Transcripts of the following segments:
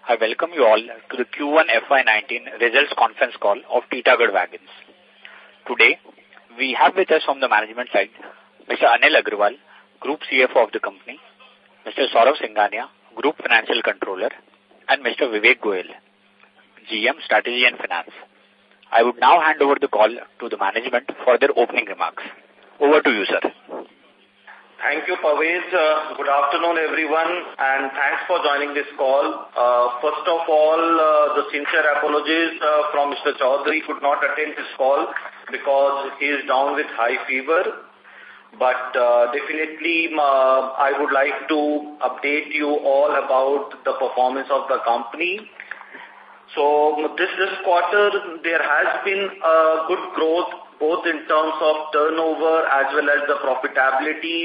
I welcome you all to the Q1 FY19 results conference call of Titagarh Wagons. Today, we have with us from the management side, Mr. Anil Agarwal, Group CFO of the company, Mr. Saurav Singhania, Group Financial Controller, and Mr. Vivek Goyal, GM Strategy and Finance. I would now hand over the call to the management for their opening remarks. Over to you, sir. Thank you, Pawez. Good afternoon, everyone, and thanks for joining this call. First of all, the sincere apologies from Mr. Chaudhary could not attend this call because he is down with high fever. But definitely, I would like to update you all about the performance of the company. So this quarter, there has been good growth both in terms of turnover as well as the profitability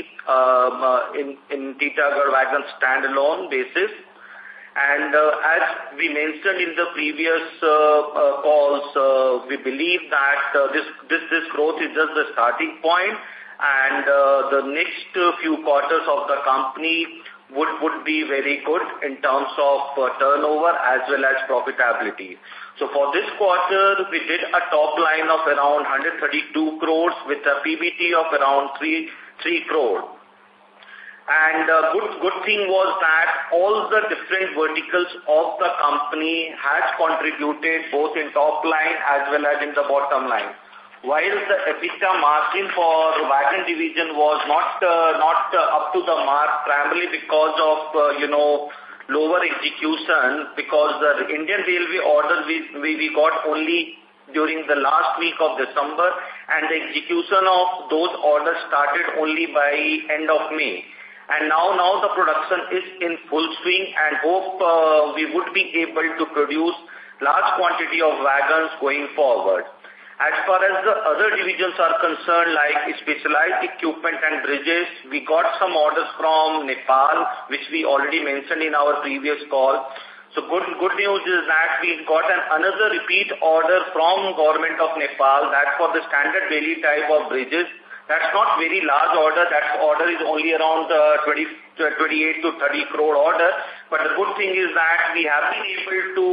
in Titagarh Wagons standalone basis. And as we mentioned in the previous calls, we believe that this growth is just the starting point, and the next few quarters of the company would be very good in terms of turnover as well as profitability. So for this quarter, we did a top line of around 132 crores with a PBT of around 3 crore. And good thing was that all the different verticals of the company has contributed both in top line as well as in the bottom line. While the EBITDA margin for wagon division was not up to the mark, primarily because of, lower execution, because the Indian Railway order we got only during the last week of December, and the execution of those orders started only by end of May. And now the production is in full swing, and hope we would be able to produce large quantity of wagons going forward. As far as the other divisions are concerned, like specialized equipment and bridges, we got some orders from Nepal, which we already mentioned in our previous call. So good news is that we got another repeat order from government of Nepal, that for the standard belly type of bridges. That's not very large order. That order is only around 28 to 30 crore order. But the good thing is that we have been able to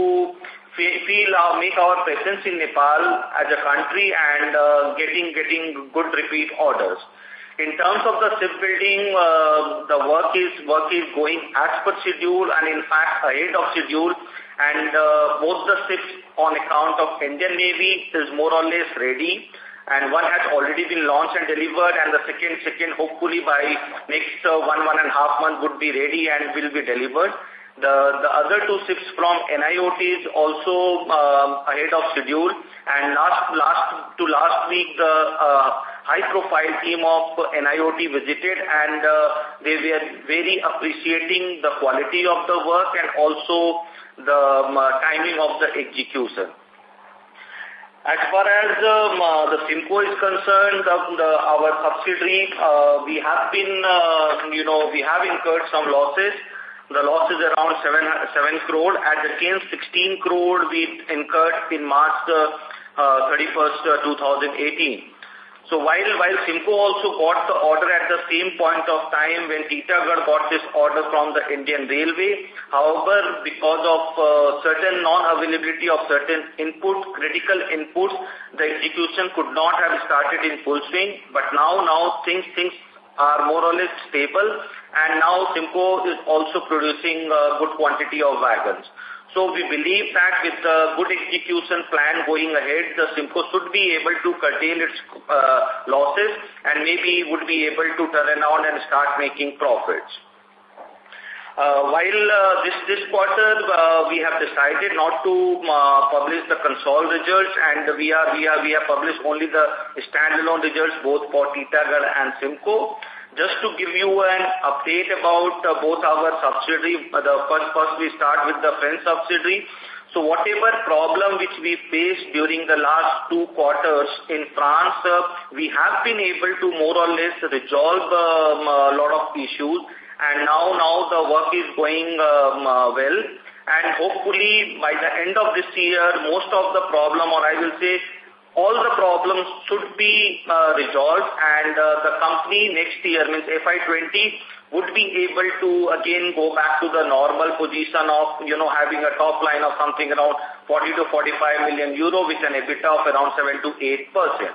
make our presence in Nepal as a country and getting good repeat orders. In terms of the shipbuilding, the work is going as per schedule and in fact ahead of schedule. And both the ships on account of Indian Navy is more or less ready. And one has already been launched and delivered, and the second hopefully by next 1.5 months would be ready and will be delivered. The other two ships from NIOT is also ahead of schedule, and last week the high-profile team of NIOT visited, and they were very appreciating the quality of the work and also the timing of the execution. As far as the Simco is concerned, our subsidiary, we have incurred some losses. The loss is around 7 crore, as against 16 crore we incurred in March 31st, 2018. So while Simco also got the order at the same point of time when Titagarh got this order from the Indian Railway, however, because of certain non-availability of certain critical inputs, the execution could not have started in full swing. But now things are more or less stable, and now Simco is also producing a good quantity of wagons. So we believe that with the good execution plan going ahead, the Simco should be able to curtail its losses and maybe would be able to turn around and start making profits. While this quarter we have decided not to publish the consolidated results, and we have published only the standalone results both for Titagarh and Simco. Just to give you an update about both our subsidiary, first we start with the French subsidiary. So whatever problem which we faced during the last 2 quarters in France, we have been able to more or less resolve a lot of issues, and now the work is going well. And hopefully by the end of this year, most of the problem, or I will say all the problems should be resolved, and the company next year, means FY20, would be able to again go back to the normal position of, having a top line of something around 40 to 45 million euro with an EBITDA of around 7 to 8%.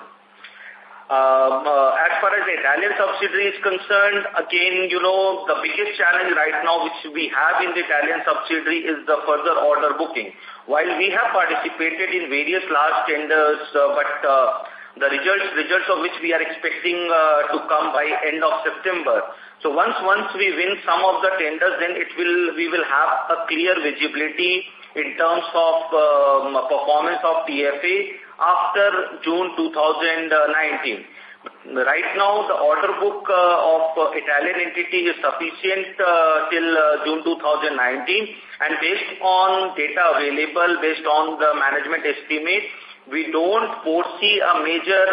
As far as the Italian subsidiary is concerned, again, the biggest challenge right now which we have in the Italian subsidiary is the further order booking. While we have participated in various large tenders, but the results of which we are expecting to come by end of September. So once we win some of the tenders, then we will have a clear visibility in terms of performance of TFA after June 2019. Right now, the order book of Italian entity is sufficient till June 2019, and based on data available, based on the management estimate, we don't foresee a major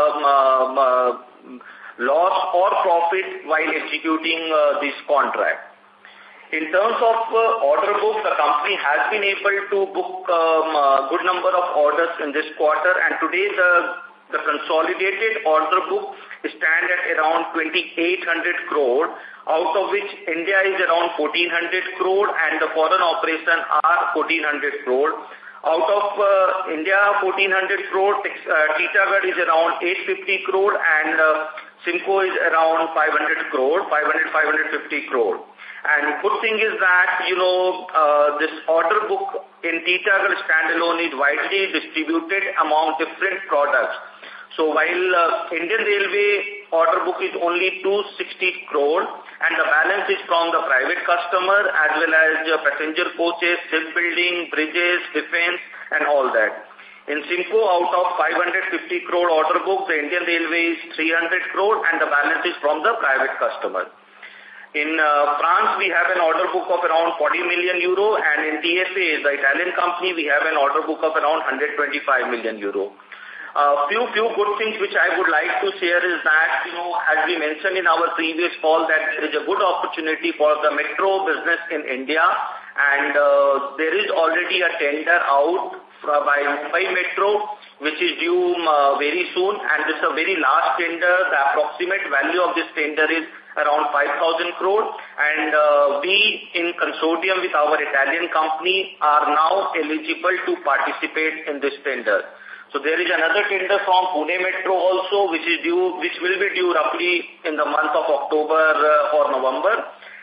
loss or profit while executing this contract. In terms of order book, the company has been able to book a good number of orders in this quarter, and today the consolidated order book stands at around 2,800 crore, out of which India is around 1,400 crore and the foreign operations are 1,400 crore. Out of India 1,400 crore, Titagarh is around 850 crore and Simco is around 500 crore, 550 crore. And good thing is that, this order book in Titagarh standalone is widely distributed among different products. So while Indian Railway order book is only 260 crore and the balance is from the private customer as well as passenger coaches, shipbuilding, bridges, defense and all that. In Simco, out of 550 crore order book, the Indian Railway is 300 crore and the balance is from the private customer. In France, we have an order book of around 40 million euro, and in TFA, the Italian company, we have an order book of around 125 million euro. Few good things which I would like to share is that, as we mentioned in our previous call, that there is a good opportunity for the metro business in India, and there is already a tender out by Mumbai Metro, which is due very soon, and this is a very large tender. The approximate value of this tender is around 5,000 crore, and we in consortium with our Italian company are now eligible to participate in this tender. So there is another tender from Pune Metro also, which will be due roughly in the month of October or November.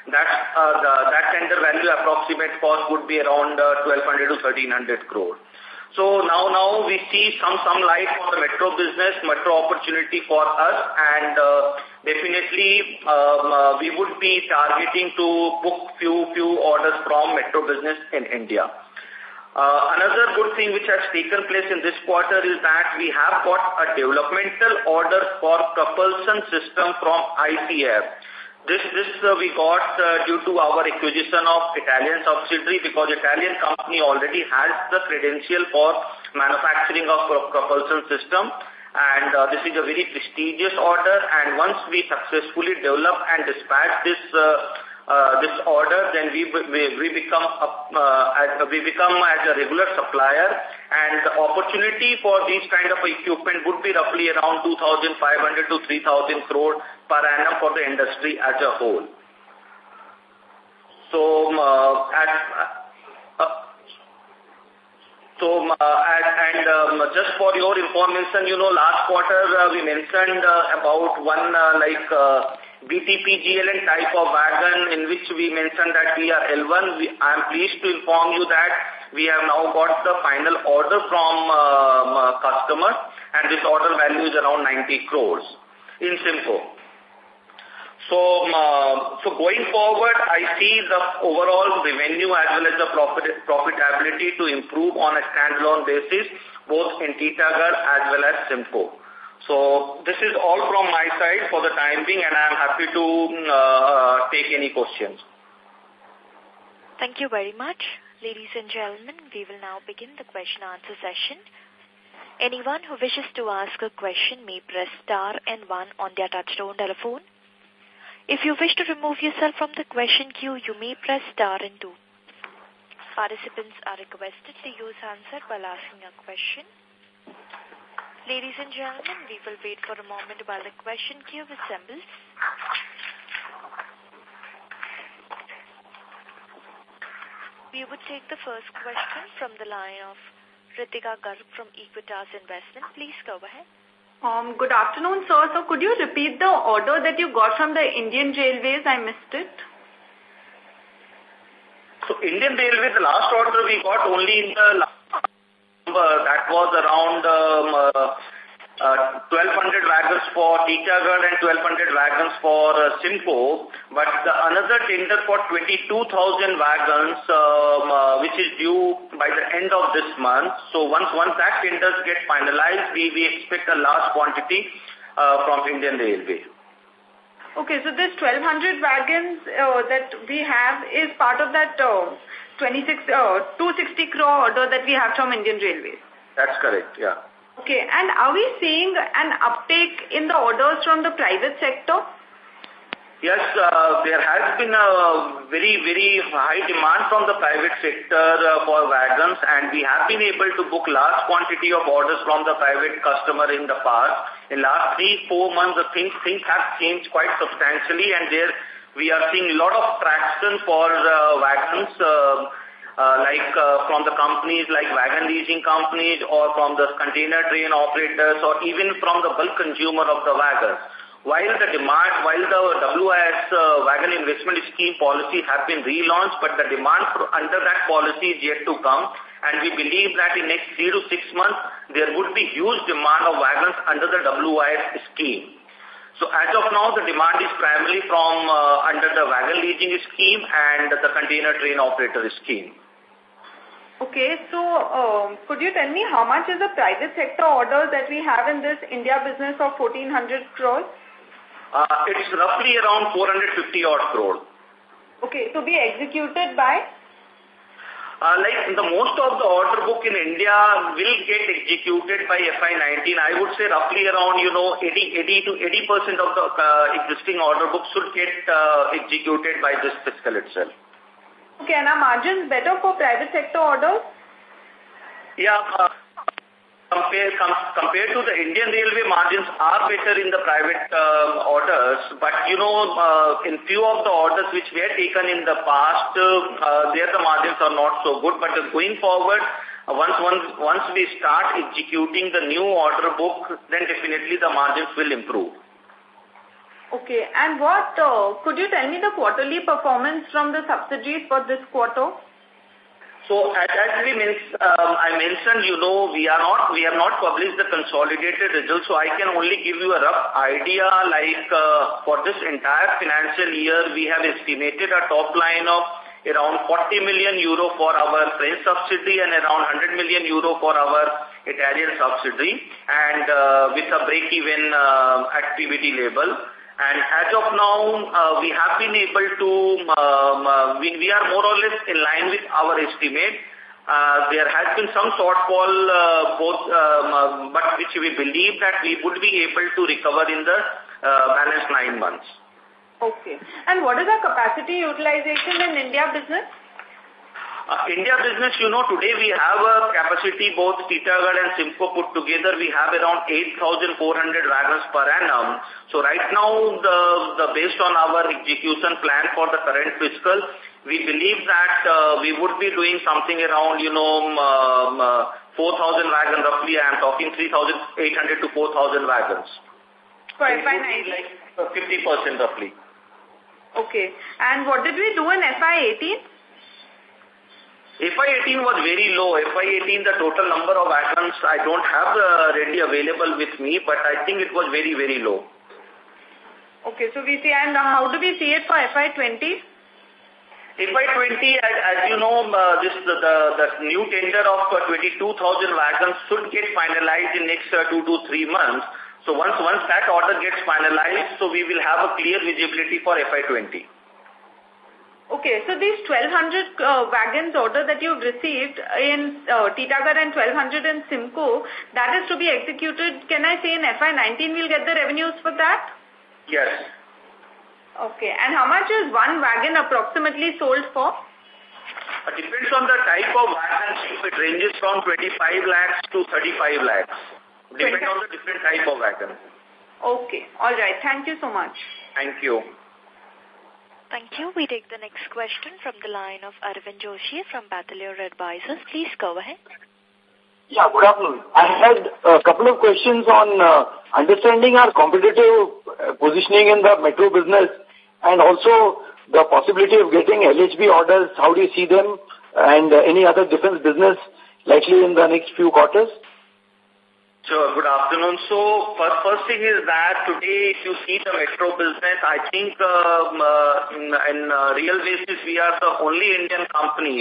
That tender value approximate cost would be around 1,200 to 1,300 crore. So now we see some light on the metro business, metro opportunity for us, and definitely we would be targeting to book few orders from metro business in India. Another good thing which has taken place in this quarter is that we have got a developmental order for propulsion system from ICF. This we got due to our acquisition of Italian subsidiary, because Italian company already has the credential for manufacturing of propulsion system, and this is a very prestigious order, and once we successfully develop and dispatch this order, then we become as a regular supplier, and the opportunity for these kind of equipment would be roughly around 2,500 to 3,000 crore per annum for the industry as a whole. So, just for your information, last quarter we mentioned about one BTP GLN type of wagon in which we mentioned that we are L1. I am pleased to inform you that we have now got the final order from customer, and this order value is around 90 crores in Simco. So going forward, I see the overall revenue as well as the profitability to improve on a standalone basis, both in Titagarh as well as Simco. So this is all from my side for the time being, and I am happy to take any questions. Thank you very much. Ladies and gentlemen, we will now begin the question-answer session. Anyone who wishes to ask a question may press star and 1 on their touchtone telephone. If you wish to remove yourself from the question queue, you may press star and 2. Participants are requested to use handset while asking a question. Ladies and gentlemen, we will wait for a moment while the question queue assembles. We would take the first question from the line of Ritika Garg from Equitas Investment. Please go ahead. Good afternoon, sir. So could you repeat the order that you got from the Indian Railways? I missed it. So Indian Railways, the last order we got only in the last that was around 1,200 wagons for Titagarh and 1,200 wagons for Simco. But another tender for 22,000 wagons, which is due by the end of this month. So once that tenders get finalized, we expect a large quantity from Indian Railway. Okay, so this 1,200 wagons that we have is part of that 260 crore order that we have from Indian Railways. That's correct, yeah. Okay, and are we seeing an uptake in the orders from the private sector? Yes, there has been a very, very high demand from the private sector for wagons, and we have been able to book large quantity of orders from the private customer in the past. In last 3-4 months, things have changed quite substantially, and there we are seeing a lot of traction for wagons, from the companies like wagon leasing companies or from the container train operators or even from the bulk consumer of the wagons. While the WIS wagon investment scheme policy has been relaunched, but the demand under that policy is yet to come, and we believe that in next 3 to 6 months, there would be huge demand of wagons under the WIS scheme. So as of now, the demand is primarily from under the wagon leasing scheme and the container train operator scheme. Okay, so could you tell me how much is the private sector orders that we have in this India business of 1,400 crores? It's roughly around 450 odd crore. Okay, to be executed by? The most of the order book in India will get executed by FY19. I would say roughly around, 80% of the existing order book should get executed by this fiscal itself. Okay, and are margins better for private sector orders? Yeah, compared to the Indian Railway, margins are better in the private orders. But, in few of the orders which were taken in the past, there the margins are not so good. But going forward, once we start executing the new order book, then definitely the margins will improve. Okay, and could you tell me the quarterly performance from the subsidiaries for this quarter? So as I mentioned, we have not published the consolidated results, so I can only give you a rough idea. For this entire financial year, we have estimated a top line of around 40 million euro for our French subsidiary and around 100 million euro for our Italian subsidiary, and with a break-even at PBT level. And as of now, we have been able to, we are more or less in line with our estimate. There has been some shortfall, but which we believe that we would be able to recover in the balance 9 months. Okay. And what is our capacity utilization in India business? India business, today we have a capacity, both Titagarh and Simco put together, we have around 8,400 wagons per annum. So right now, based on our execution plan for the current fiscal, we believe that we would be doing something around, 4,000 wagons roughly. I am talking 3,800 to 4,000 wagons. For FY19? 50% roughly. Okay. And what did we do in FY18? FY18 was very low. FY18, the total number of wagons, I don't have ready available with me, but I think it was very, very low. Okay, so we see, and how do we see it for FY20? FY20, as you know, the new tender of 22,000 wagons should get finalized in next 2 to 3 months. So once that order gets finalized, so we will have a clear visibility for FY20. Okay, so these 1,200 wagons order that you've received in Titagarh and 1,200 in Simco, that is to be executed, can I say in FY19 we'll get the revenues for that? Yes. Okay, and how much is one wagon approximately sold for? It depends on the type of wagon. It ranges from 25 lakhs to 35 lakhs. Depends on the different type of wagon. Okay, all right. Thank you so much. Thank you. Thank you. We take the next question from the line of Arvind Joshi from Battalion Advisors. Please go ahead. Yeah, good afternoon. I had a couple of questions on understanding our competitive positioning in the metro business and also the possibility of getting LHB orders. How do you see them, and any other defense business likely in the next few quarters? Sure. Good afternoon. So, first thing is that today, if you see the metro business, I think in real basis, we are the only Indian company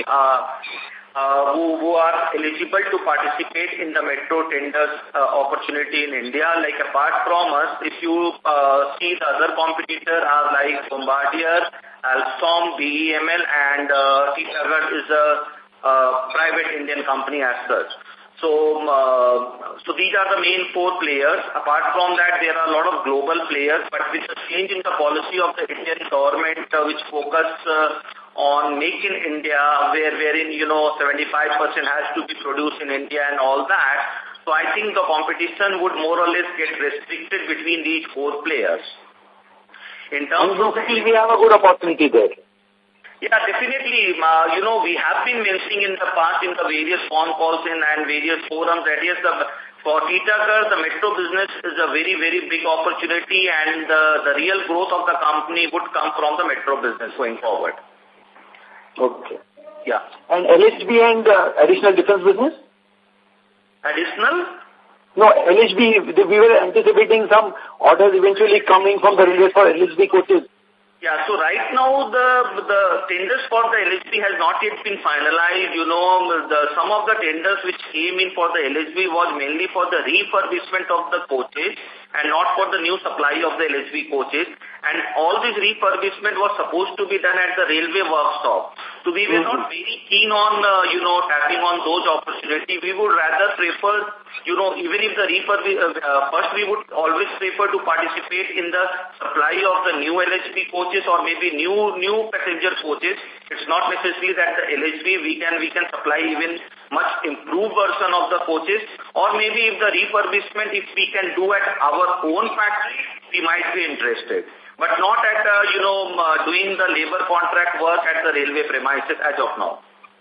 who are eligible to participate in the metro tenders opportunity in India. Like, apart from us, if you see the other competitors are like Bombardier, Alstom, BEML, and Titagarh is a private Indian company as such. So these are the main four players. Apart from that, there are a lot of global players, but with the change in the policy of the Indian government, which focus on Make in India, wherein, 75% has to be produced in India and all that. So I think the competition would more or less get restricted between these four players. In terms of... we have a good opportunity there. Yeah, definitely. We have been mentioning in the past in the various phone calls and various forums that yes, for Titagarh, the metro business is a very, very big opportunity, and the real growth of the company would come from the metro business going forward. Okay. Yeah. And LHB and additional defense business? Additional? No, LHB, we were anticipating some orders eventually coming from the railways for LHB coaches. Yeah, so right now the tenders for the LHB has not yet been finalized. Some of the tenders which came in for the LHB was mainly for the refurbishment of the coaches and not for the new supply of the LHB coaches. And all this refurbishment was supposed to be done at the railway workshop. So we were not very keen on, tapping on those opportunities. We would rather prefer, even if the first we would always prefer to participate in the supply of the new LHB coaches or maybe new passenger coaches. It's not necessarily that the LHB we can supply even much improved version of the coaches, or maybe if the refurbishment, if we can do at our own factory, we might be interested. But not at, doing the labor contract work at the railway premises as of now.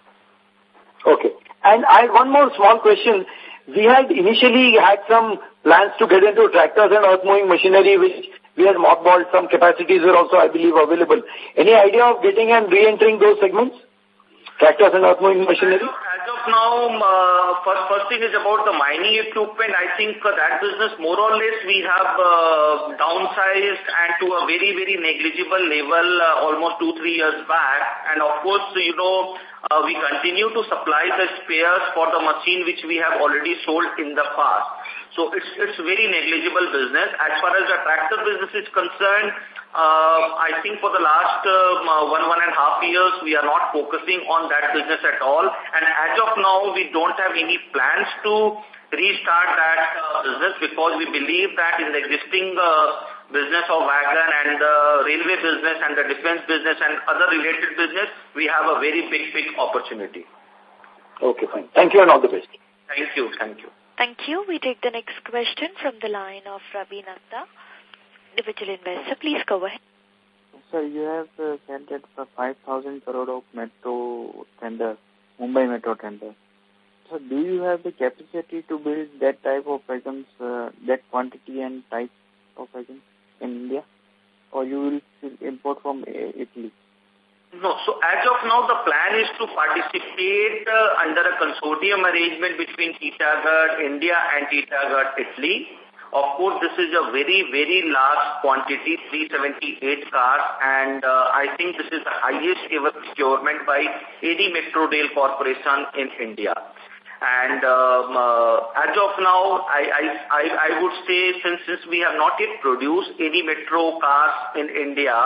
Okay. And I had one more small question. We had initially had some plans to get into tractors and earth-moving machinery, which we had mothballed. Some capacities were also, I believe, available. Any idea of getting and re-entering those segments? Tractors and earth-moving machinery? As of now, first thing is about the mining equipment. I think that business, more or less, we have downsized and to a very, very negligible level almost 2-3 years back. And of course, we continue to supply the spares for the machine which we have already sold in the past. So it's very negligible business. As far as the tractor business is concerned, I think for the last 1.5 years, we are not focusing on that business at all. And as of now, we don't have any plans to restart that business because we believe that in the existing business of wagon and the railway business and the defense business and other related business, we have a very big opportunity. Okay, fine. Thank you and all the best. Thank you. Thank you. We take the next question from the line of Ravi Natta, individual investor. Please go ahead. Sir, you have said that for 5,000 crore of metro tender, Mumbai metro tender. So do you have the capacity to build that type of wagons, that quantity and type of wagons in India? Or you will import from Italy? No, so as of now, the plan is to participate under a consortium arrangement between Titagarh India and Titagarh Italy. Of course, this is a very, very large quantity, 378 cars, and I think this is the highest ever procurement by any Metro Rail Corporation in India. And as of now, I would say since we have not yet produced any metro cars in India,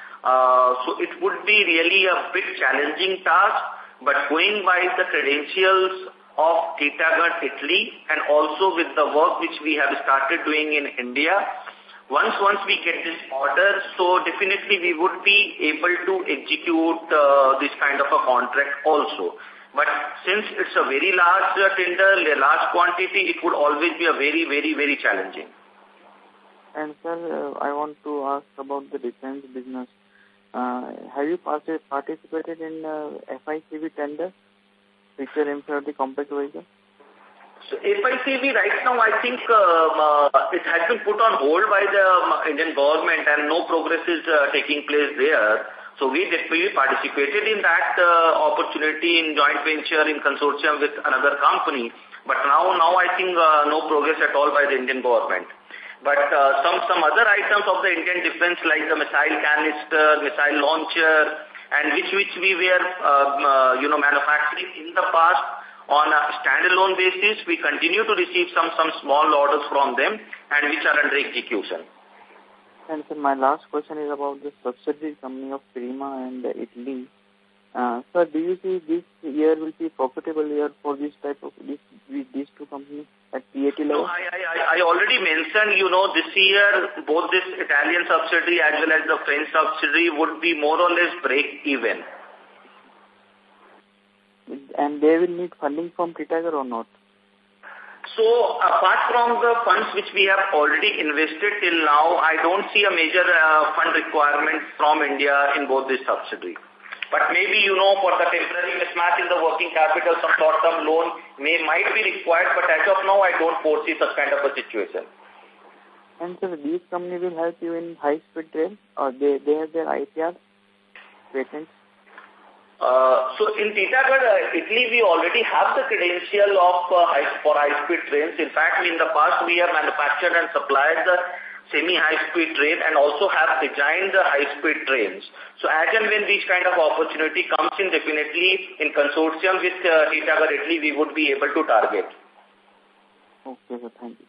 so it would be really a bit challenging task, but going by the credentials of Titagarh Italy and also with the work which we have started doing in India, once we get this order, so definitely we would be able to execute this kind of a contract also. But since it's a very large tender, a large quantity, it would always be a very, very, very challenging. And sir, I want to ask about the defense business. have you participated in FICV tender, feature inferiority compact vehicle? So FICV right now, I think it has been put on hold by the Indian government and no progress is taking place there. So we participated in that opportunity in joint venture in consortium with another company. But now I think no progress at all by the Indian government. But some other items of the Indian defense like the missile canister, missile launcher, and which we were manufacturing in the past on a standalone basis, we continue to receive some small orders from them and which are under execution. And so my last question is about the subsidiary company of Prima and Italy. Sir, do you see this year will be profitable year for this type of these two companies at PAT level? No, I already mentioned, this year both this Italian subsidiary as well as the French subsidiary would be more or less break even. And they will need funding from Titagarh or not? So, apart from the funds which we have already invested till now, I don't see a major fund requirement from India in both these subsidiaries. But maybe, for the temporary mismatch in the working capital, some short-term loan might be required, but as of now, I don't foresee such kind of a situation. And so these companies will help you in high-speed train, or they have their IPR patents? So in Titagarh, Italy, we already have the credential of for high-speed trains. In fact, in the past, we have manufactured and supplied the semi-high-speed train and also have designed the high-speed trains. So as and when this kind of opportunity comes in, definitely in consortium with Titagarh, Italy, we would be able to target. Okay, sir. Thank you.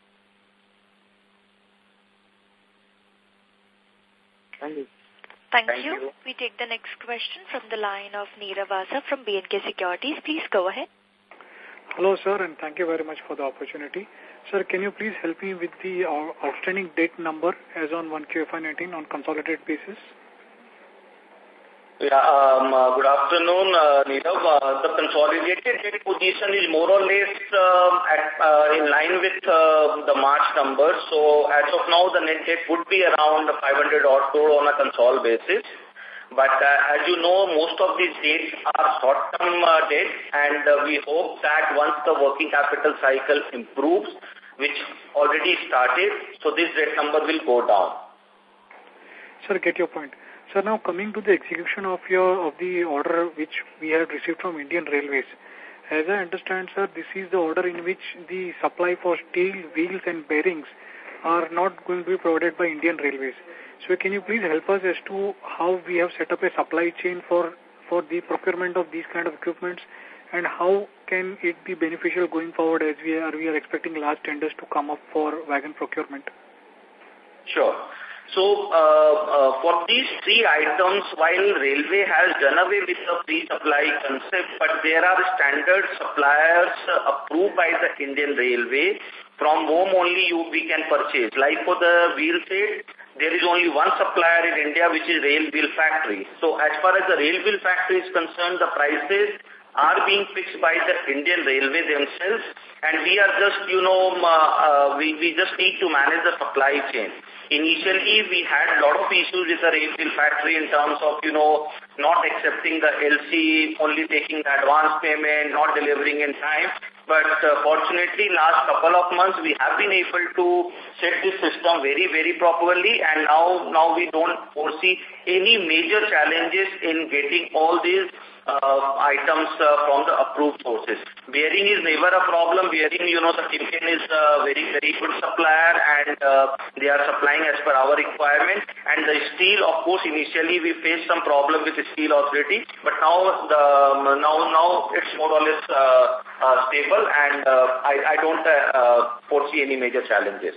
Thank you. Thank you. We take the next question from the line of Neerav Vasa from B&K Securities. Please go ahead. Hello, sir, and thank you very much for the opportunity. Sir, can you please help me with the outstanding debt number as on 1QFY19 on consolidated basis? Yeah, good afternoon, Neerav. The consolidated debt position is more or less in line with the March number. So as of now, the net debt would be around 500 odd crore on a consol basis. But as you know, most of these debts are short-term debt, and we hope that once the working capital cycle improves, which already started, so this debt number will go down. Sir, get your point. Sir, now coming to the execution of the order which we have received from Indian Railways. As I understand, sir, this is the order in which the supply for steel, wheels and bearings are not going to be provided by Indian Railways. So can you please help us as to how we have set up a supply chain for the procurement of these kind of equipments, and how can it be beneficial going forward as we are expecting large tenders to come up for wagon procurement? Sure. So, for these three items, while Railway has done away with the free supply concept, but there are standard suppliers approved by the Indian Railway from whom only we can purchase. Like for the wheel set, there is only one supplier in India, which is Rail Wheel Factory. So, as far as the Rail Wheel Factory is concerned, the prices are being fixed by the Indian Railway themselves, and we are just, we just need to manage the supply chain. Initially, we had a lot of issues with the Rail Wheel Factory in terms of, not accepting the LC, only taking the advance payment, not delivering in time. But fortunately, last couple of months, we have been able to set this system very, very properly, and now we don't foresee any major challenges in getting all these items from the approved sources. Bearing is never a problem. Bearing, the Timken is a very, very good supplier, and they are supplying as per our requirement. And the steel, of course, initially we faced some problem with the steel authority, but now it's more or less stable, and I don't foresee any major challenges.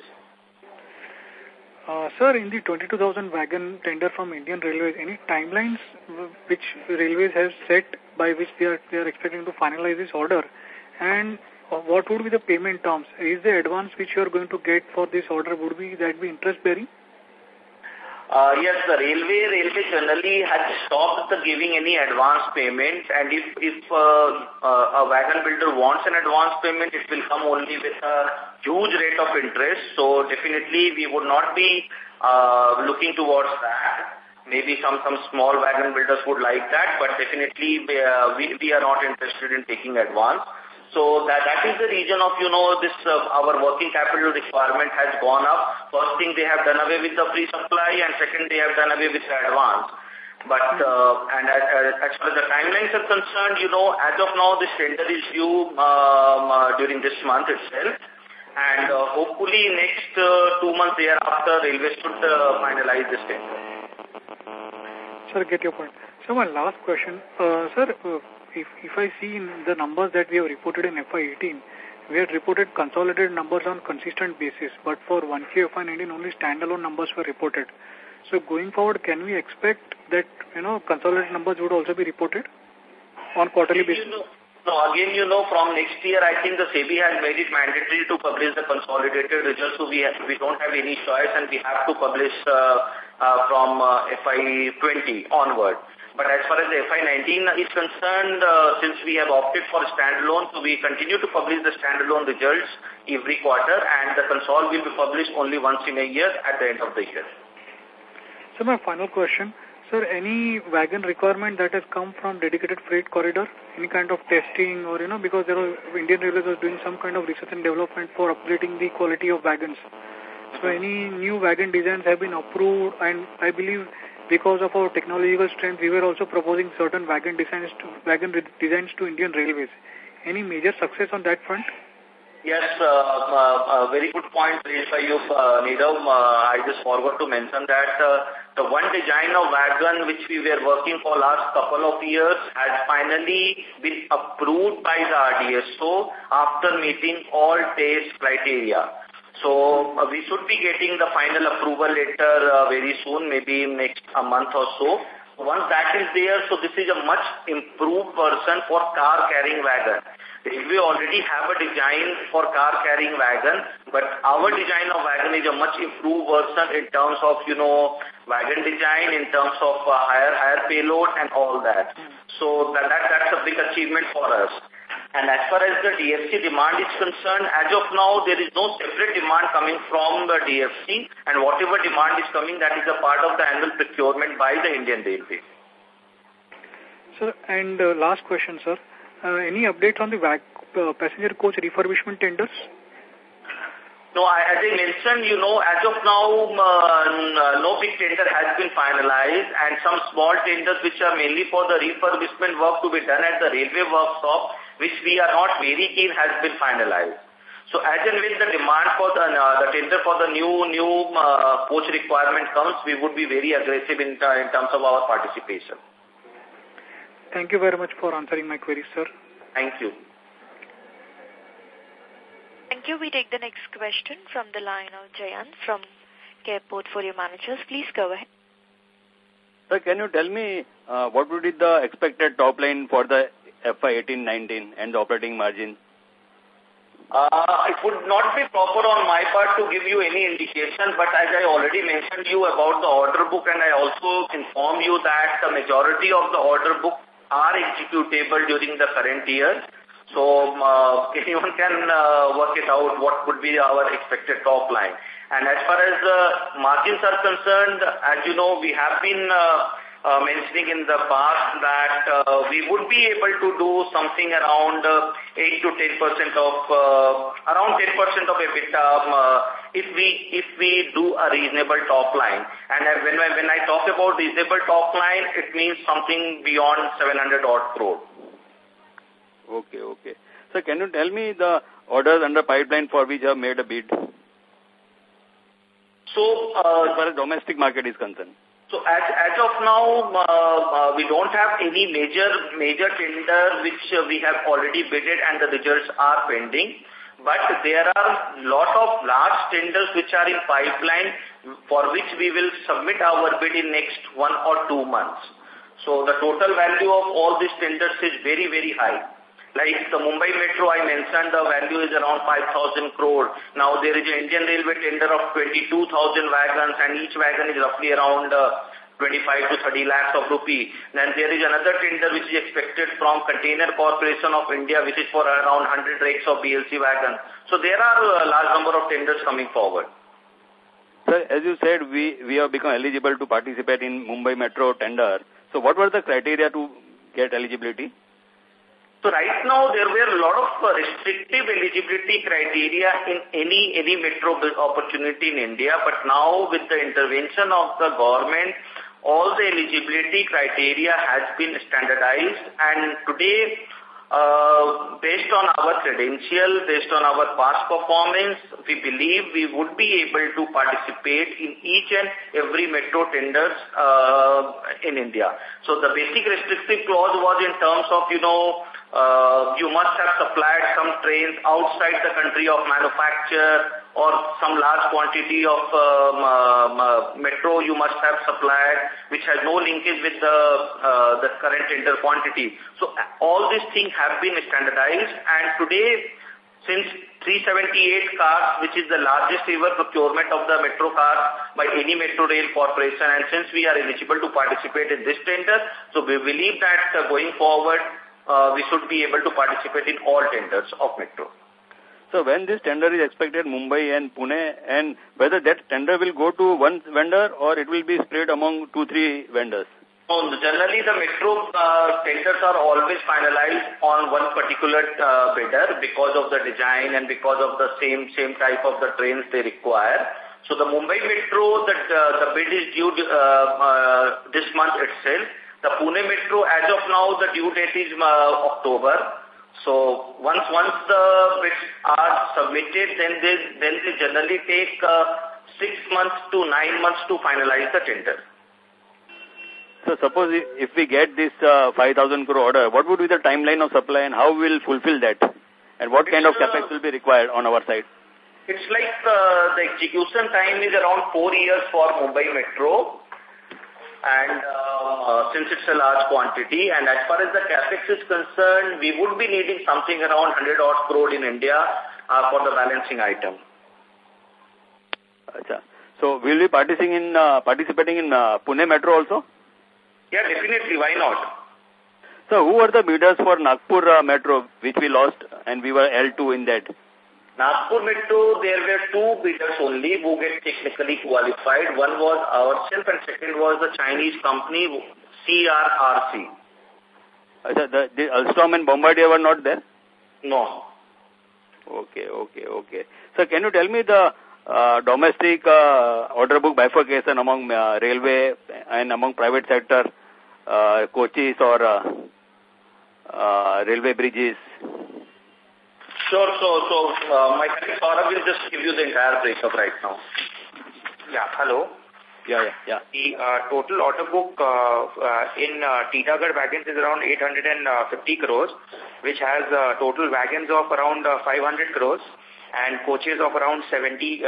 Sir, in the 22,000 wagon tender from Indian Railways, any timelines which Railways have set by which they are expecting to finalize this order? And what would be the payment terms? Is the advance which you are going to get for this order, would that be interest bearing? Yes, the railway generally has stopped giving any advance payment, and if a wagon builder wants an advance payment, it will come only with a huge rate of interest. So definitely we would not be looking towards that. Maybe some small wagon builders would like that, but definitely we are not interested in taking advance. So that is the reason of, this our working capital requirement has gone up. First thing, they have done away with the free supply, and second, they have done away with the advance. But, and as far as the timelines are concerned, as of now, this tender is due during this month itself. And hopefully next 2 months thereafter, Railways should finalize this tender. Sir, I get your point. So my last question, sir, if I see in the numbers that we have reported in FY18, we had reported consolidated numbers on consistent basis, but for 1Q FY19 only standalone numbers were reported. So going forward, can we expect that, consolidated numbers would also be reported on quarterly basis? No, again, from next year, I think the SEBI has made it mandatory to publish the consolidated results, so we don't have any choice, and we have to publish from FY20 onward. But as far as the FY19 is concerned, since we have opted for standalone, so we continue to publish the standalone results every quarter, and the consol will be published only once in a year at the end of the year. So my final question, sir, any wagon requirement that has come from dedicated freight corridor, any kind of testing or, because Indian Railways was doing some kind of research and development for upgrading the quality of wagons. So any new wagon designs have been approved, and I believe because of our technological strength, we were also proposing certain wagon designs to Indian Railways. Any major success on that front? Yes, a very good point raised by you, Nirav. I just forgot to mention that the one design of wagon which we were working for last couple of years has finally been approved by the RDSO after meeting all test criteria. So we should be getting the final approval letter very soon, maybe next a month or so. Once that is there, so this is a much improved version for car carrying wagon. We already have a design for car carrying wagon, but our design of wagon is a much improved version in terms of, wagon design, in terms of higher payload and all that. So that's a big achievement for us. And as far as the DFC demand is concerned, as of now, there is no separate demand coming from the DFC, and whatever demand is coming, that is a part of the annual procurement by the Indian Railways. Sir, and last question, sir. Any updates on the passenger coach refurbishment tenders? No, as I mentioned, as of now, no big tender has been finalized, and some small tenders which are mainly for the refurbishment work to be done at the railway workshop, which we are not very keen, has been finalized. So as and when the demand for the tender for the new coach requirement comes, we would be very aggressive in terms of our participation. Thank you very much for answering my queries, sir. Thank you. Thank you. We take the next question from the line of Jayant from Care Portfolio Managers. Please go ahead. Sir, can you tell me what would be the expected top line for the FY18-19 and the operating margin? It would not be proper on my part to give you any indication, but as I already mentioned you about the order book, and I also inform you that the majority of the order book are executable during the current year. So anyone can work it out what could be our expected top line. And as far as the margins are concerned, as you know, we have been mentioning in the past that we would be able to do something around 8 to 10% of around 10% of EBITDA if we do a reasonable top line. And when I talk about reasonable top line, it means something beyond 700 odd crore. Okay. So can you tell me the orders under pipeline for which you have made a bid? So as far as domestic market is concerned. So as of now, we don't have any major tender which we have already bidded and the results are pending. But there are lot of large tenders which are in pipeline for which we will submit our bid in next 1 or 2 months. So the total value of all these tenders is very, very high. Like the Mumbai Metro, I mentioned the value is around 5,000 crore. Now there is an Indian Railway tender of 22,000 wagons, and each wagon is roughly around 25 to 30 lakhs of rupee. Then there is another tender which is expected from Container Corporation of India, which is for around 100 rakes of BLC wagon. So there are a large number of tenders coming forward. Sir, as you said, we have become eligible to participate in Mumbai Metro tender. So what were the criteria to get eligibility? So right now there were a lot of restrictive eligibility criteria in any metro opportunity in India, but now with the intervention of the government, all the eligibility criteria has been standardized, and today based on our credential, based on our past performance, we believe we would be able to participate in each and every metro tenders in India. So the basic restrictive clause was in terms of, you must have supplied some trains outside the country of manufacture, or some large quantity of metro you must have supplied, which has no linkage with the current tender quantity. So all these things have been standardized, and today, since 378 cars, which is the largest ever procurement of the metro cars by any metro rail corporation, and since we are eligible to participate in this tender, so we believe that going forward, we should be able to participate in all tenders of metro. So when this tender is expected, Mumbai and Pune, and whether that tender will go to one vendor or it will be spread among 2-3 vendors? Generally, the metro tenders are always finalized on one particular bidder because of the design and because of the same type of the trains they require. So the Mumbai Metro, the bid is due this month itself. The Pune Metro, as of now, the due date is October. So once the bids are submitted, then they generally take 6 months to 9 months to finalize the tender. So suppose if we get this 5,000 crore order, what would be the timeline of supply and how we will fulfill that? And what kind of capex will be required on our side? It's like the execution time is around 4 years for Mumbai Metro. And since it's a large quantity, and as far as the capex is concerned, we would be needing something around 100-odd crore in India for the balancing item. Achha. So will we participating in Pune Metro also? Yeah, definitely. Why not? So who are the bidders for Nagpur Metro, which we lost and we were L2 in that? Nagpur Metro, there were 2 bidders only who get technically qualified. One was ourselves and second was the Chinese company CRRC. The Alstom and Bombardier were not there? No. Okay. So can you tell me the domestic order book bifurcation among railway and among private sector, coaches or railway bridges? Sure. So my colleague Saurabh will just give you the entire breakup right now. Yeah, hello. Yeah. The total order book in Titagarh wagons is around 850 crores, which has total wagons of around 500 crores and coaches of around 75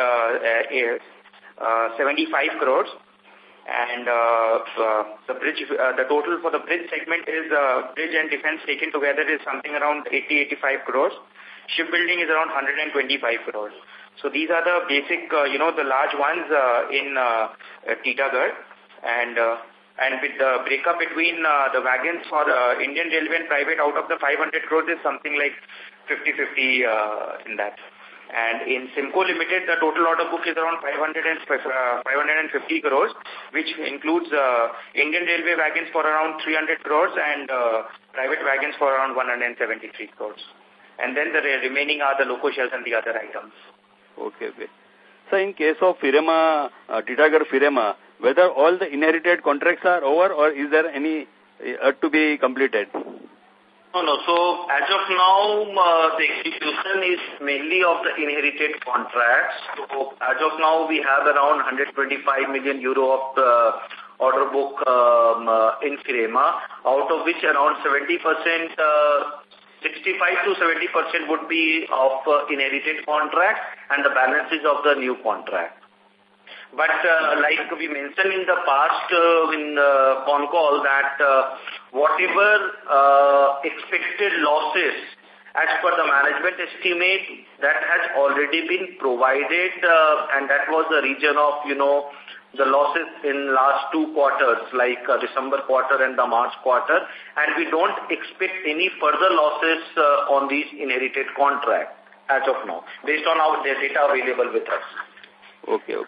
crores. And the total for the bridge segment is bridge and defense taken together is something around 80-85 crores. Shipbuilding is around 125 crores. So these are the basic, the large ones in Titagarh. And with the breakup between the wagons for Indian Railway and private out of the 500 crores is something like 50-50 in that. And in Simco Limited, the total order book is around 550 crores, which includes Indian Railway wagons for around 300 crores and private wagons for around 173 crores. And then the remaining are the loco shells and the other items. Okay. So in case of Firema, Titagarh Firema, whether all the inherited contracts are over or is there any to be completed? No. So as of now, the execution is mainly of the inherited contracts. So as of now, we have around 125 million euro of the order book in Firema, out of which around 70%, 65 to 70% would be of inherited contract and the balance is of the new contract. But like we mentioned in the past in the con call that whatever expected losses as per the management estimate, that has already been provided and that was the region of, the losses in last 2 quarters, like December quarter and the March quarter, and we don't expect any further losses on these inherited contracts as of now, based on our data available with us. Okay.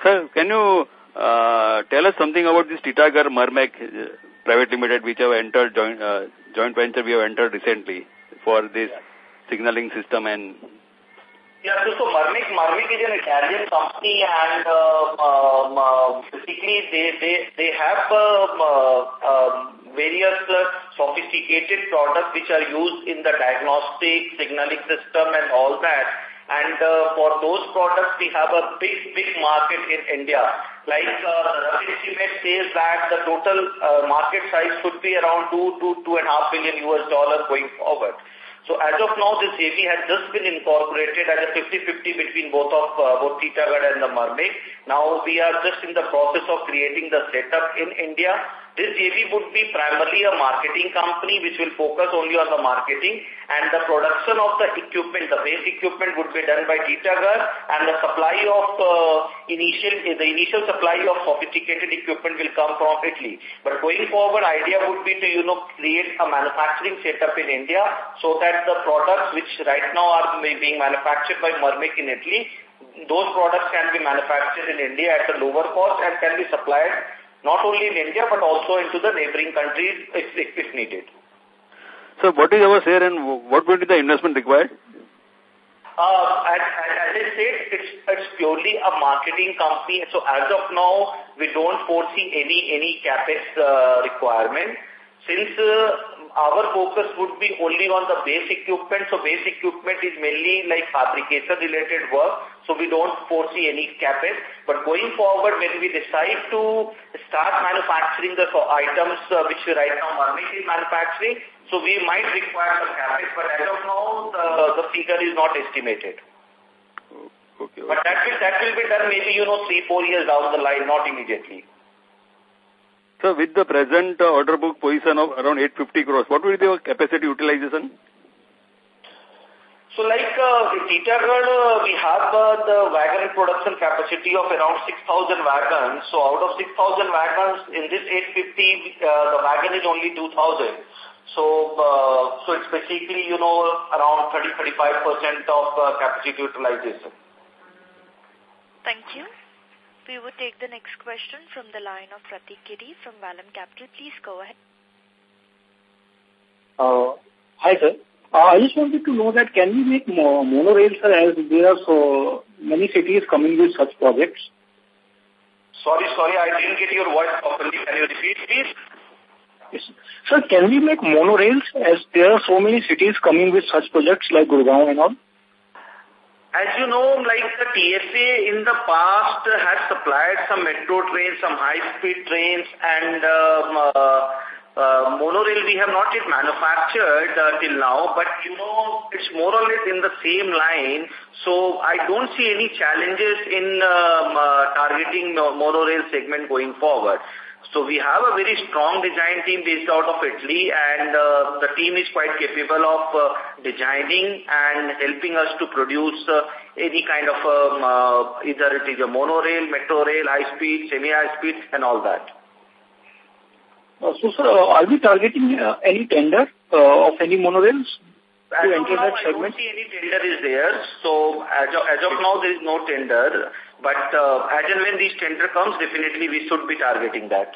Sir, can you tell us something about this Titagarh Mermec Private Limited, which have entered joint venture we have entered recently for this signaling system and... Yeah, so Mermec is an Italian company, and basically they have various sophisticated products which are used in the diagnostic signaling system and all that. And for those products, we have a big market in India. Like the rough estimate says that the total market size should be around $2 to $2.5 billion going forward. So as of now, this JV has just been incorporated as a 50-50 between both Titagarh and the Mermec. Now we are just in the process of creating the setup in India. This JV would be primarily a marketing company which will focus only on the marketing, and the production of the equipment, the base equipment would be done by Titagarh, and the supply of initial supply of sophisticated equipment will come from Italy. But going forward, idea would be to create a manufacturing setup in India so that the products which right now are being manufactured by Mermec in Italy, those products can be manufactured in India at a lower cost and can be supplied not only in India but also into the neighboring countries if needed. So what is our share and what will be the investment required? As I said, it's purely a marketing company. So as of now, we don't foresee any capex requirement. Since our focus would be only on the base equipment, so base equipment is mainly like fabrication related work, so we don't foresee any capex. But going forward, when we decide to start manufacturing the items which right now Mermec is manufacturing, so we might require some capex, but as of now, the figure is not estimated. Okay. But that will be done maybe 3-4 years down the line, not immediately. So with the present order book position of around 850 crores, what will be the capacity utilization? So like Titagarh, we have the wagon production capacity of around 6,000 wagons. So out of 6,000 wagons, in this 850, the wagon is only 2,000. So it's basically, around 30-35% of capacity utilization. Thank you. We would take the next question from the line of Pratik Giri from Vallum Capital. Please go ahead. Hi, sir. I just wanted to know that can we make monorails, sir, as there are so many cities coming with such projects? Sorry, I didn't get your voice properly. Can you repeat, please? Yes. Sir, can we make monorails as there are so many cities coming with such projects like Gurgaon and all? As you know, like the TSA in the past has supplied some metro trains, some high-speed trains, and monorail we have not yet manufactured till now, but it's more or less in the same line. So I don't see any challenges in targeting the monorail segment going forward. So we have a very strong design team based out of Italy, and the team is quite capable of designing and helping us to produce any kind of either it is a monorail, metro rail, high speed, semi-high speed, and all that. So, sir, are we targeting any tender of any monorails to enter that segment? I don't see any tender is there. So as of now, there is no tender. But as and when this tender comes, definitely we should be targeting that.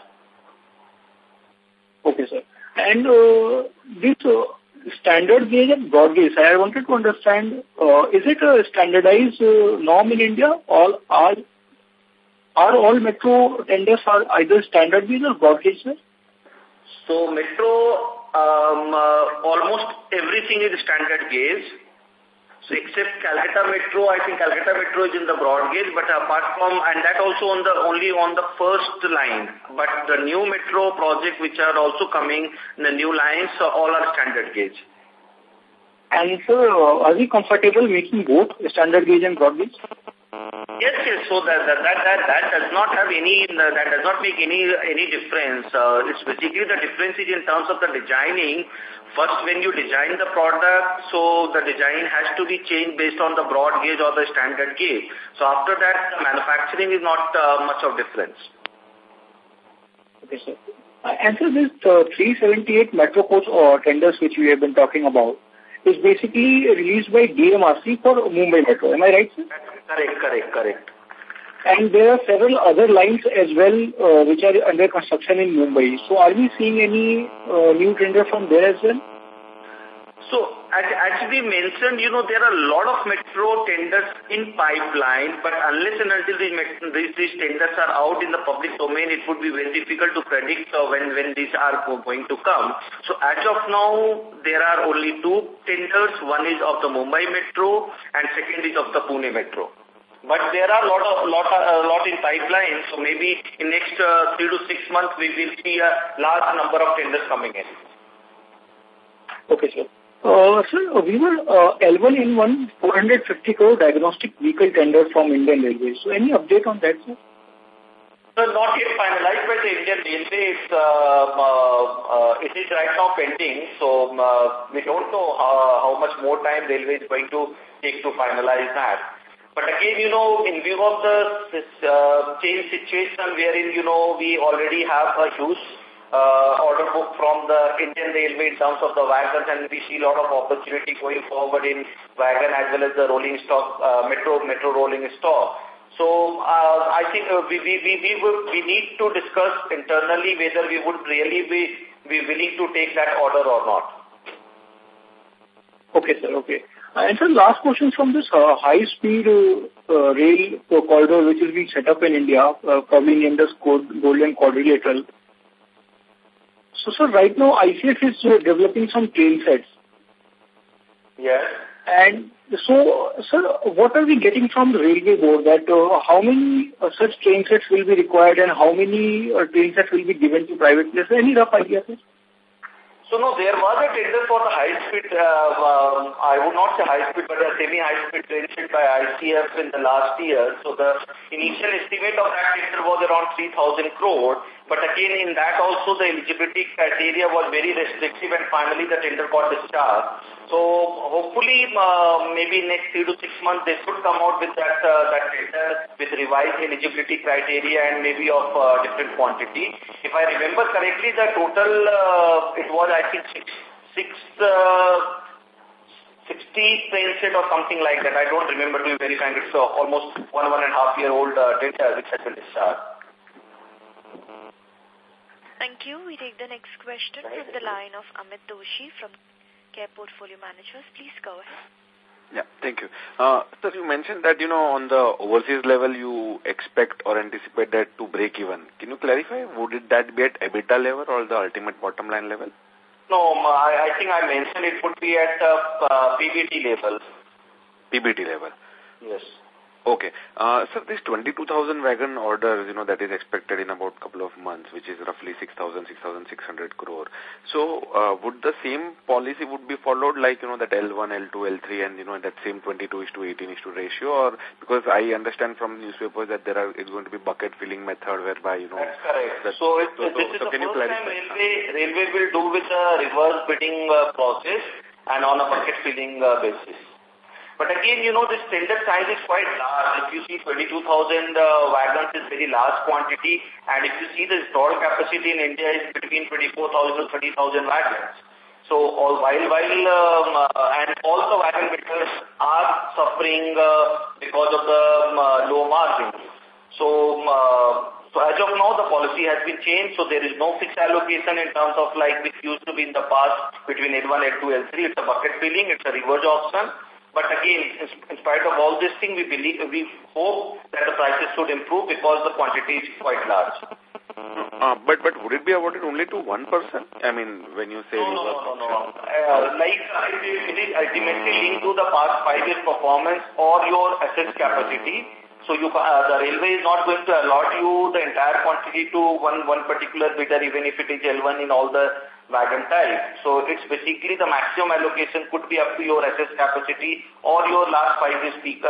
Okay, sir. And this standard gauge and broad gauge, I wanted to understand, is it a standardized norm in India? Are all metro tenders are either standard gauge or broad gauge, sir? So metro, almost everything is standard gauge. So except Calcutta Metro, I think Calcutta Metro is in the broad gauge, but apart from, and that also only on the first line. But the new metro project which are also coming, the new lines, all are standard gauge. And sir, are we comfortable making both standard gauge and broad gauge? Yes. So that does not have any, that does not make any difference. It's basically the difference is in terms of the designing. First, when you design the product, so the design has to be changed based on the broad gauge or the standard gauge. So after that, manufacturing is not much of difference. Okay, sir. And so this 378 metro coach or tenders which we have been talking about is basically released by DMRC for Mumbai Metro. Am I right, sir? Correct. And there are several other lines as well which are under construction in Mumbai. So are we seeing any new tender from there as well? So, as we mentioned, there are a lot of metro tenders in pipeline, but unless and until these tenders are out in the public domain, it would be very difficult to predict when these are going to come. So, as of now, there are only two tenders. One is of the Mumbai Metro and second is of the Pune Metro. But there are a lot in pipeline, so maybe in next 3 to 6 months, we will see a large number of tenders coming in. Okay, sir. Sir, we were L1 in one 450 crore diagnostic vehicle tender from Indian Railways. So any update on that, sir? Not yet finalized by the Indian Railways. It is right now pending. So we don't know how much more time Railway is going to take to finalize that. But again, in view of the change situation wherein, we already have a huge order book from the Indian Railway in terms of the wagons, and we see a lot of opportunity going forward in wagon as well as the rolling stock, metro rolling stock. So I think we need to discuss internally whether we would really be willing to take that order or not. Okay, sir. Okay. And sir, last question from this high-speed rail corridor which is being set up in India, probably named as Golden Quadrilateral. So, sir, right now ICF is developing some train sets. Yes. And so, sir, what are we getting from the Railway Board that how many such train sets will be required and how many train sets will be given to private players? Any rough idea, sir? So, no, there was a tender for the high-speed, I would not say high-speed, but a semi-high-speed train set by ICF in the last year. So, the initial estimate of that tender was around 3,000 crore. But again, in that also the eligibility criteria was very restrictive and finally the tender got discharged. So, hopefully, maybe next 3 to 6 months, they should come out with that tender with revised eligibility criteria and maybe of different quantity. If I remember correctly, the total, it was, I think, 60 train set or something like that. I don't remember to be very frank. It's almost 1.5 year old tender which has been discharged. Thank you. We take the next question from the line of Amit Doshi from Care Portfolio Managers. Please go ahead. Yeah, thank you. Sir, you mentioned that, on the overseas level, you expect or anticipate that to break even. Can you clarify? Would that be at EBITDA level or the ultimate bottom line level? No, I think I mentioned it would be at PBT level. PBT level? Yes. Okay. Sir, this 22,000 wagon order, that is expected in about a couple of months, which is roughly 6,600 crore. So, would the same policy would be followed like, that L1, L2, L3 and, that same 22:18 ratio? Or because I understand from newspapers that it's going to be bucket filling method whereby, That's correct. So, this is the first time Railway will do with a reverse bidding process and on a bucket filling basis. But again, this tender size is quite large. If you see 22,000 wagons is very large quantity, and if you see the installed capacity in India is between 24,000 to 30,000 wagons. So while and all the wagon bidders are suffering because of the low margins. So as of now, the policy has been changed, so there is no fixed allocation in terms of like which used to be in the past between L1, L2, L3. It's a bucket filling, it's a reverse auction. But again, in spite of all this thing, we hope that the prices should improve because the quantity is quite large. But would it be awarded only to one person? I mean, when you say... No. It is ultimately linked to the past 5 years performance or your asset capacity. So the railway is not going to allot you the entire quantity to one particular bidder, even if it is L1 in all the wagon type. So it's basically the maximum allocation could be up to your asset capacity or your last 5 years peak,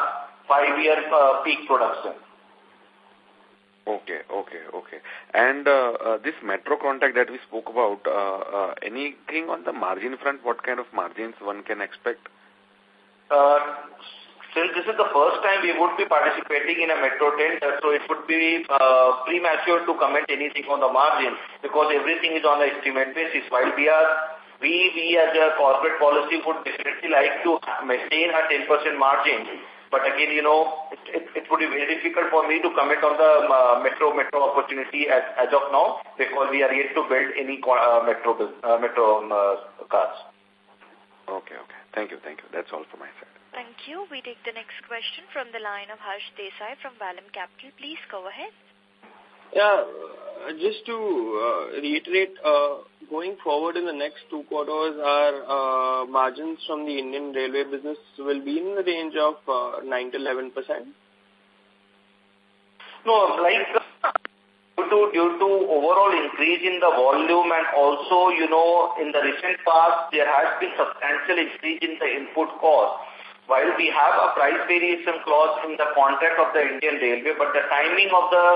peak production. Okay. And this metro contract that we spoke about, anything on the margin front? What kind of margins one can expect? Since this is the first time we would be participating in a metro tender, so it would be premature to comment anything on the margin because everything is on an estimate basis. While we are we as a corporate policy would definitely like to maintain a 10% margin. But again, you know, it would be very difficult for me to comment on the metro opportunity as of now, because we are yet to build any metro cars. Okay. Thank you. That's all from my side. Thank you. We take the next question from the line of Harsh Desai from Vallum Capital. Please go ahead. Yeah, just to reiterate, going forward in the next 2 quarters, our margins from the Indian Railway business will be in the range of 9 to 11%? No, like due to overall increase in the volume, and also, you know, in the recent past, there has been substantial increase in the input cost. While we have a price variation clause in the contract of the Indian Railway, but the timing of the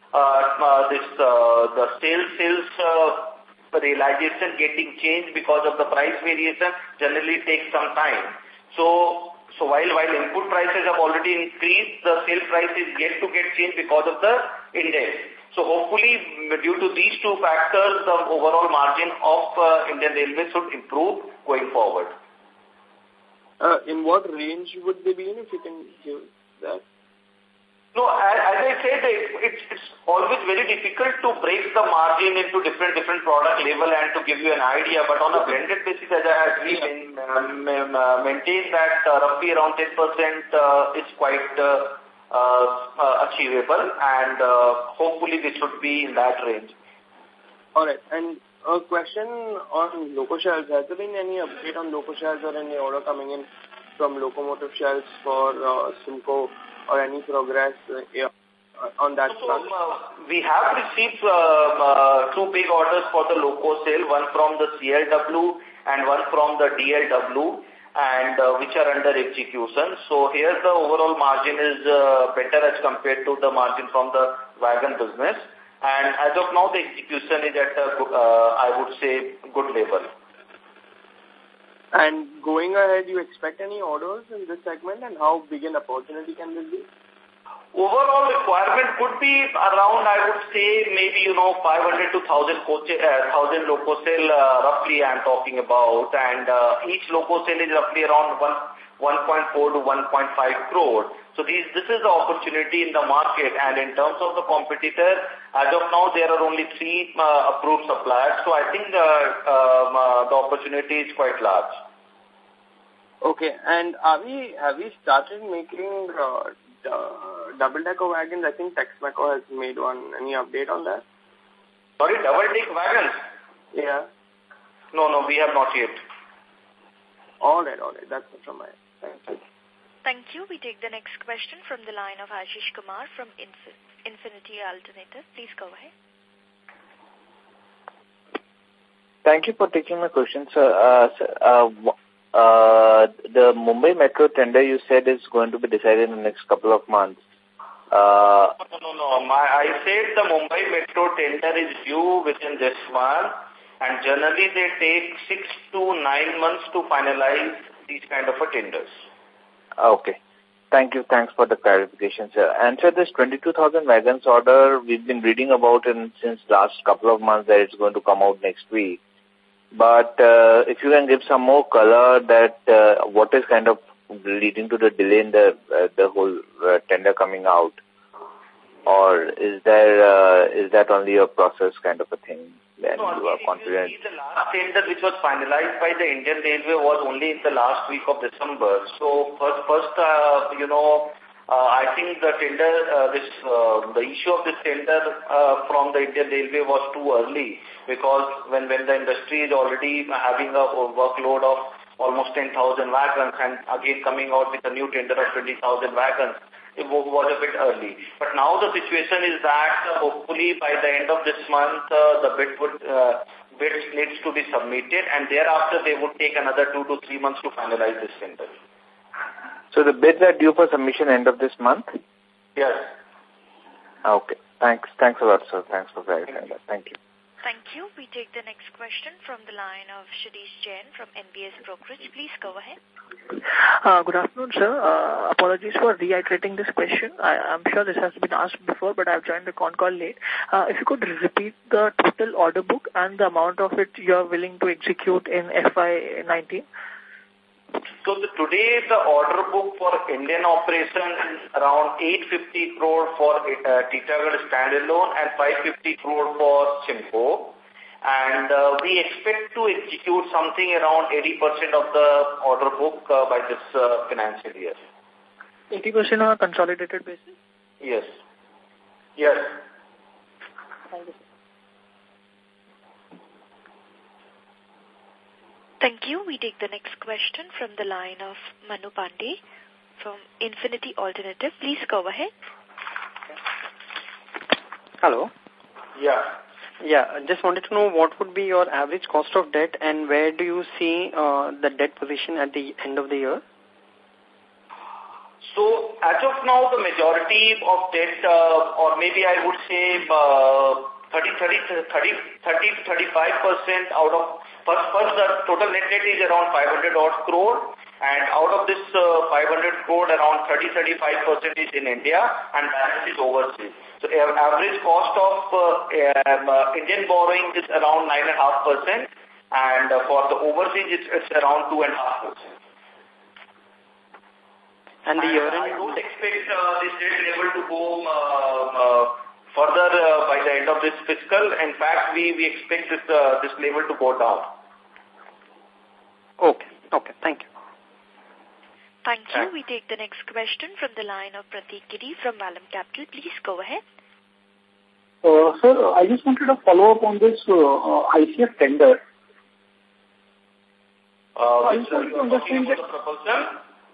sales realization getting changed because of the price variation generally takes some time. So while input prices have already increased, the sale price is yet to get changed because of the index. So hopefully, due to these 2 factors, the overall margin of Indian Railway should improve going forward. In what range would they be in, if you can give that? No, as I said, it's always very difficult to break the margin into different product level and to give you an idea. But on a blended basis, as we maintain that roughly around 10% is quite achievable, and hopefully this should be in that range. All right. And a question on loco shells. Has there been any update on loco shells or any order coming in from locomotive shells for Simco, or any progress on that front? We have received 2 big orders for the loco cell, one from the CLW and one from the DLW, and which are under execution. So here the overall margin is better as compared to the margin from the wagon business. And as of now, the execution is at I would say, good level. And going ahead, you expect any orders in this segment, and how big an opportunity can this be? Overall requirement could be around, I would say, maybe, 500 to 1,000 loco cell, roughly I'm talking about. And each loco cell is roughly around 1.4 to 1.5 crore. So this is the opportunity in the market. And in terms of the competitor, as of now, there are only 3 approved suppliers. So I think the opportunity is quite large. Okay. And have we started making double-decker wagons? I think Texmaco has made one. Any update on that? Sorry, double-deck wagons? Yeah. No, we have not yet. All right. That's it from my end. Thank you. Thank you. We take the next question from the line of Ashish Kumar from Infinity Alternative. Please go ahead. Thank you for taking my question, sir. The Mumbai Metro tender you said is going to be decided in the next couple of months. No. I said the Mumbai Metro tender is due within this month, and generally they take 6 to 9 months to finalize these kind of tenders. Okay. Thank you. Thanks for the clarification, sir. And sir, this 22,000 wagons order, we've been reading about it since last couple of months that it's going to come out next week. But if you can give some more color that what is kind of leading to the delay in the whole tender coming out, or is that only a process kind of a thing? Then you are confident. The last tender which was finalized by the Indian Railway was only in the last week of December. So first, I think the tender, the issue of this tender from the Indian Railway was too early, because when the industry is already having a workload of almost 10,000 wagons, and again coming out with a new tender of 20,000 wagons, it was a bit early. But now the situation is that hopefully by the end of this month, the bid needs to be submitted, and thereafter they would take another 2 to 3 months to finalize this tender. So the bids are due for submission end of this month? Yes. Okay. Thanks a lot, sir. Thanks for clarifying that. Thank you. Thank you. We take the next question from the line of Shirish Jain from NBS Brokerage. Please go ahead. Good afternoon, sir. Apologies for reiterating this question. I'm sure this has been asked before, but I've joined the con call late. If you could repeat the total order book and the amount of it you're willing to execute in FY19. So today the order book for Indian operations is around 850 crore for Titagarh standalone and 550 crore for Simco. And we expect to execute something around 80% of the order book by this financial year. 80% on a consolidated basis? Yes. Yes. Thank you. Thank you. We take the next question from the line of Manu Pandey from Infinity Alternative. Please go ahead. Hello. Yeah. Yeah, I just wanted to know what would be your average cost of debt and where do you see the debt position at the end of the year? So, as of now, the majority of debt, or maybe I would say 30-35% out of, first the total net debt is around 500 odd crore, and out of this 500 crore, around 30-35% is in India and balance is overseas. So, average cost of Indian borrowing is around 9.5%, and for the overseas it's around 2.5%. And the year I don't expect this debt level to go further by the end of this fiscal. In fact, we expect this level to go down. Okay, thank you. Thank you. We take the next question from the line of Prateek Giri from Vallum Capital. Please go ahead. Sir, I just wanted to follow up on this ICF tender. Which you are talking about the propulsion?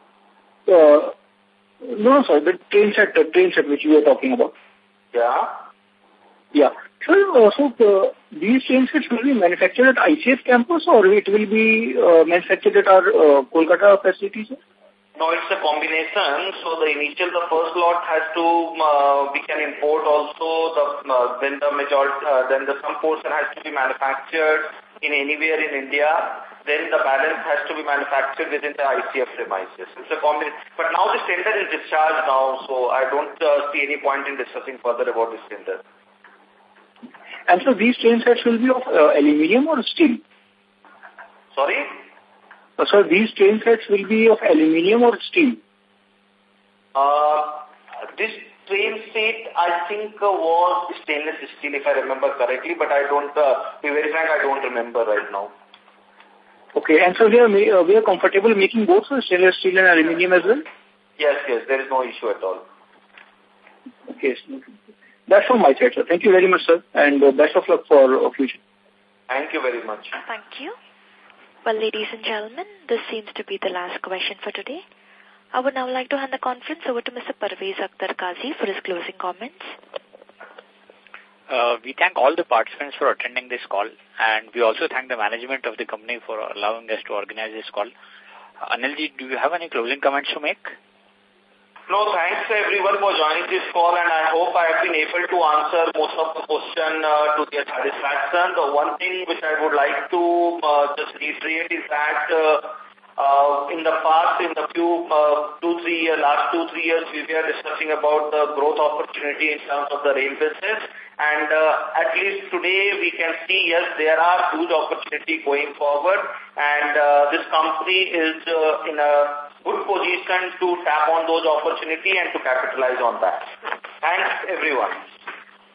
No, sir, the train set which you were talking about. Yeah. Yeah. So these train sets will be manufactured at ICF campus or it will be manufactured at our Kolkata facilities? No, it's a combination. So the first lot has to, we can import also, then some portion has to be manufactured anywhere in India. Then the balance has to be manufactured within the ICF premises. It's a combination. But now this tender is discharged now, so I don't see any point in discussing further about this tender. And so these train sets will be of aluminium or steel? Sorry? So these train sets will be of aluminium or steel? This train set, I think, was stainless steel, if I remember correctly, but I don't, to be very frank, I don't remember right now. Okay, and so we are comfortable making both stainless steel and aluminium as well? Yes, there is no issue at all. Okay, that's from my side, sir. Thank you very much, sir, and best of luck for future. Thank you very much. Thank you. Well, ladies and gentlemen, this seems to be the last question for today. I would now like to hand the conference over to Mr. Parvez Akhtar Qazi for his closing comments. We thank all the participants for attending this call, and we also thank the management of the company for allowing us to organize this call. Anilji, do you have any closing comments to make? No, thanks everyone for joining this call, and I hope I have been able to answer most of the question to their satisfaction. The one thing which I would like to just reiterate is that in the past, in the last 2-3 years, we were discussing about the growth opportunity in terms of the rail business. And at least today we can see, yes, there are huge opportunity going forward, and this company is in a good position to tap on those opportunity and to capitalize on that. Thanks everyone.